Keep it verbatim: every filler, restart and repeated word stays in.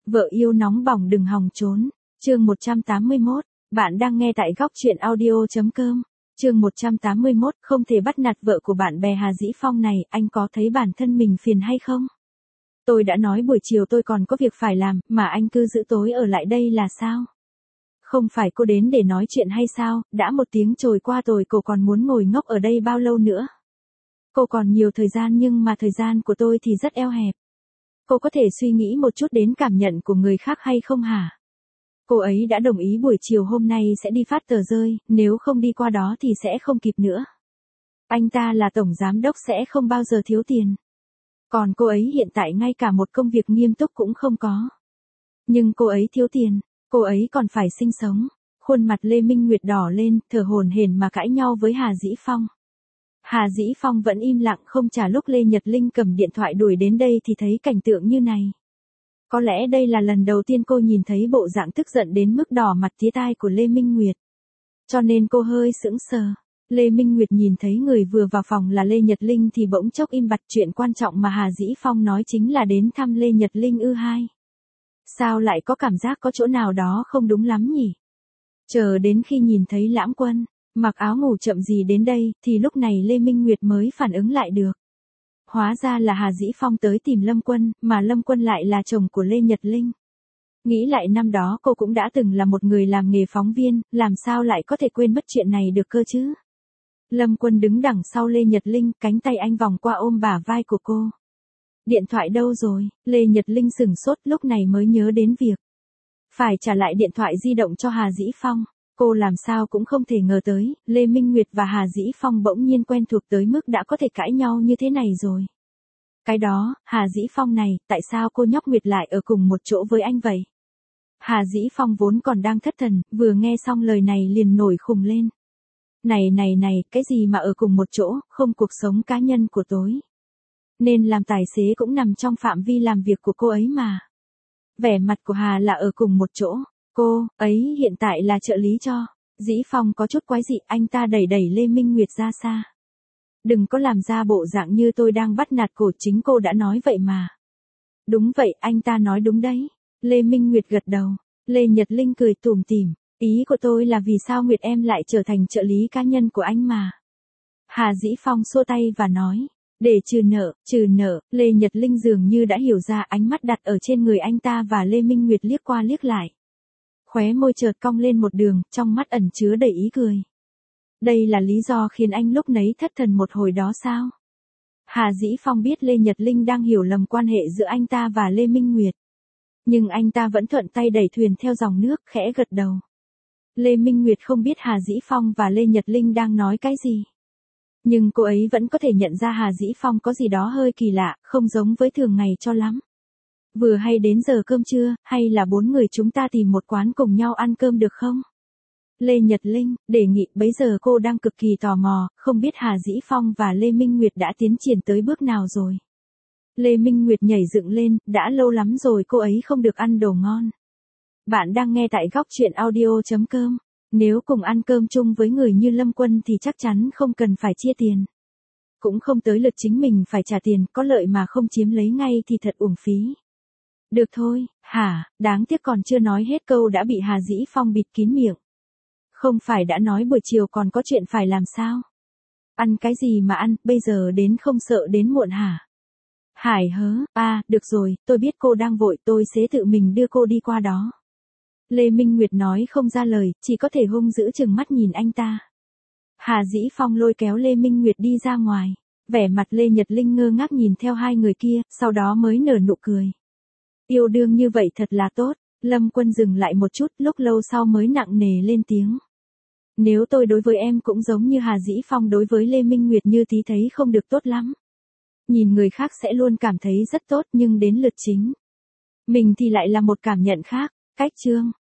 Vợ yêu nóng bỏng đừng hòng trốn. Chương một trăm tám mươi mốt. Bạn đang nghe tại góc truyện audio.com. Chương một trăm tám mươi mốt. Không thể bắt nạt vợ của bạn bè Hà Dĩ Phong này, anh có thấy bản thân mình phiền hay không? Tôi đã nói buổi chiều tôi còn có việc phải làm, mà anh cứ giữ tối ở lại đây là sao? Không phải cô đến để nói chuyện hay sao, đã một tiếng trôi qua rồi cô còn muốn ngồi ngốc ở đây bao lâu nữa? Cô còn nhiều thời gian nhưng mà thời gian của tôi thì rất eo hẹp. Cô có thể suy nghĩ một chút đến cảm nhận của người khác hay không hả? Cô ấy đã đồng ý buổi chiều hôm nay sẽ đi phát tờ rơi, nếu không đi qua đó thì sẽ không kịp nữa. Anh ta là tổng giám đốc sẽ không bao giờ thiếu tiền. Còn cô ấy hiện tại ngay cả một công việc nghiêm túc cũng không có. Nhưng cô ấy thiếu tiền, cô ấy còn phải sinh sống. Khuôn mặt Lê Minh Nguyệt đỏ lên, thở hổn hển mà cãi nhau với Hà Dĩ Phong. Hà Dĩ Phong vẫn im lặng không trả. Lúc Lê Nhật Linh cầm điện thoại đuổi đến đây thì thấy cảnh tượng như này. Có lẽ đây là lần đầu tiên cô nhìn thấy bộ dạng tức giận đến mức đỏ mặt tía tai của Lê Minh Nguyệt. Cho nên cô hơi sững sờ. Lê Minh Nguyệt nhìn thấy người vừa vào phòng là Lê Nhật Linh thì bỗng chốc im bặt. Chuyện quan trọng mà Hà Dĩ Phong nói chính là đến thăm Lê Nhật Linh ư hai. Sao lại có cảm giác có chỗ nào đó không đúng lắm nhỉ? Chờ đến khi nhìn thấy Lãm Quân mặc áo ngủ chậm gì đến đây, thì lúc này Lê Minh Nguyệt mới phản ứng lại được. Hóa ra là Hà Dĩ Phong tới tìm Lâm Quân, mà Lâm Quân lại là chồng của Lê Nhật Linh. Nghĩ lại năm đó cô cũng đã từng là một người làm nghề phóng viên, làm sao lại có thể quên mất chuyện này được cơ chứ? Lâm Quân đứng đằng sau Lê Nhật Linh, cánh tay anh vòng qua ôm bả vai của cô. Điện thoại đâu rồi? Lê Nhật Linh sửng sốt lúc này mới nhớ đến việc phải trả lại điện thoại di động cho Hà Dĩ Phong. Cô làm sao cũng không thể ngờ tới, Lê Minh Nguyệt và Hà Dĩ Phong bỗng nhiên quen thuộc tới mức đã có thể cãi nhau như thế này rồi. Cái đó, Hà Dĩ Phong này, tại sao cô nhóc Nguyệt lại ở cùng một chỗ với anh vậy? Hà Dĩ Phong vốn còn đang thất thần, vừa nghe xong lời này liền nổi khùng lên. Này này này, cái gì mà ở cùng một chỗ, không cuộc sống cá nhân của tôi. Nên làm tài xế cũng nằm trong phạm vi làm việc của cô ấy mà. Vẻ mặt của Hà là ở cùng một chỗ. Cô ấy hiện tại là trợ lý cho Dĩ Phong. Có chút quái dị, anh ta đẩy đẩy Lê Minh Nguyệt ra xa. Đừng có làm ra bộ dạng như tôi đang bắt nạt cô, chính cô đã nói vậy mà. Đúng vậy, anh ta nói đúng đấy. Lê Minh Nguyệt gật đầu. Lê Nhật Linh cười tủm tỉm. Ý của tôi là vì sao Nguyệt em lại trở thành trợ lý cá nhân của anh mà. Hà Dĩ Phong xua tay và nói. Để trừ nợ, trừ nợ. Lê Nhật Linh dường như đã hiểu ra, ánh mắt đặt ở trên người anh ta và Lê Minh Nguyệt liếc qua liếc lại. Khóe môi chợt cong lên một đường, trong mắt ẩn chứa đầy ý cười. Đây là lý do khiến anh lúc nấy thất thần một hồi đó sao? Hà Dĩ Phong biết Lê Nhật Linh đang hiểu lầm quan hệ giữa anh ta và Lê Minh Nguyệt. Nhưng anh ta vẫn thuận tay đẩy thuyền theo dòng nước, khẽ gật đầu. Lê Minh Nguyệt không biết Hà Dĩ Phong và Lê Nhật Linh đang nói cái gì. Nhưng cô ấy vẫn có thể nhận ra Hà Dĩ Phong có gì đó hơi kỳ lạ, không giống với thường ngày cho lắm. Vừa hay đến giờ cơm trưa, hay là bốn người chúng ta tìm một quán cùng nhau ăn cơm được không? Lê Nhật Linh đề nghị. Bấy giờ cô đang cực kỳ tò mò, không biết Hà Dĩ Phong và Lê Minh Nguyệt đã tiến triển tới bước nào rồi. Lê Minh Nguyệt nhảy dựng lên, đã lâu lắm rồi cô ấy không được ăn đồ ngon. Bạn đang nghe tại góc truyện audio.com. Nếu cùng ăn cơm chung với người như Lâm Quân thì chắc chắn không cần phải chia tiền. Cũng không tới lượt chính mình phải trả tiền, có lợi mà không chiếm lấy ngay thì thật uổng phí. Được thôi, hả, đáng tiếc còn chưa nói hết câu đã bị Hà Dĩ Phong bịt kín miệng. Không phải đã nói buổi chiều còn có chuyện phải làm sao? Ăn cái gì mà ăn, bây giờ đến không sợ đến muộn hả? Hải hớ, à, được rồi, tôi biết cô đang vội, tôi sẽ tự mình đưa cô đi qua đó. Lê Minh Nguyệt nói không ra lời, chỉ có thể hung dữ chừng mắt nhìn anh ta. Hà Dĩ Phong lôi kéo Lê Minh Nguyệt đi ra ngoài. Vẻ mặt Lê Nhật Linh ngơ ngác nhìn theo hai người kia, sau đó mới nở nụ cười. Yêu đương như vậy thật là tốt. Lâm Quân dừng lại một chút, lúc lâu sau mới nặng nề lên tiếng. Nếu tôi đối với em cũng giống như Hà Dĩ Phong đối với Lê Minh Nguyệt như tí thấy không được tốt lắm. Nhìn người khác sẽ luôn cảm thấy rất tốt nhưng đến lượt chính mình thì lại là một cảm nhận khác. Cách chương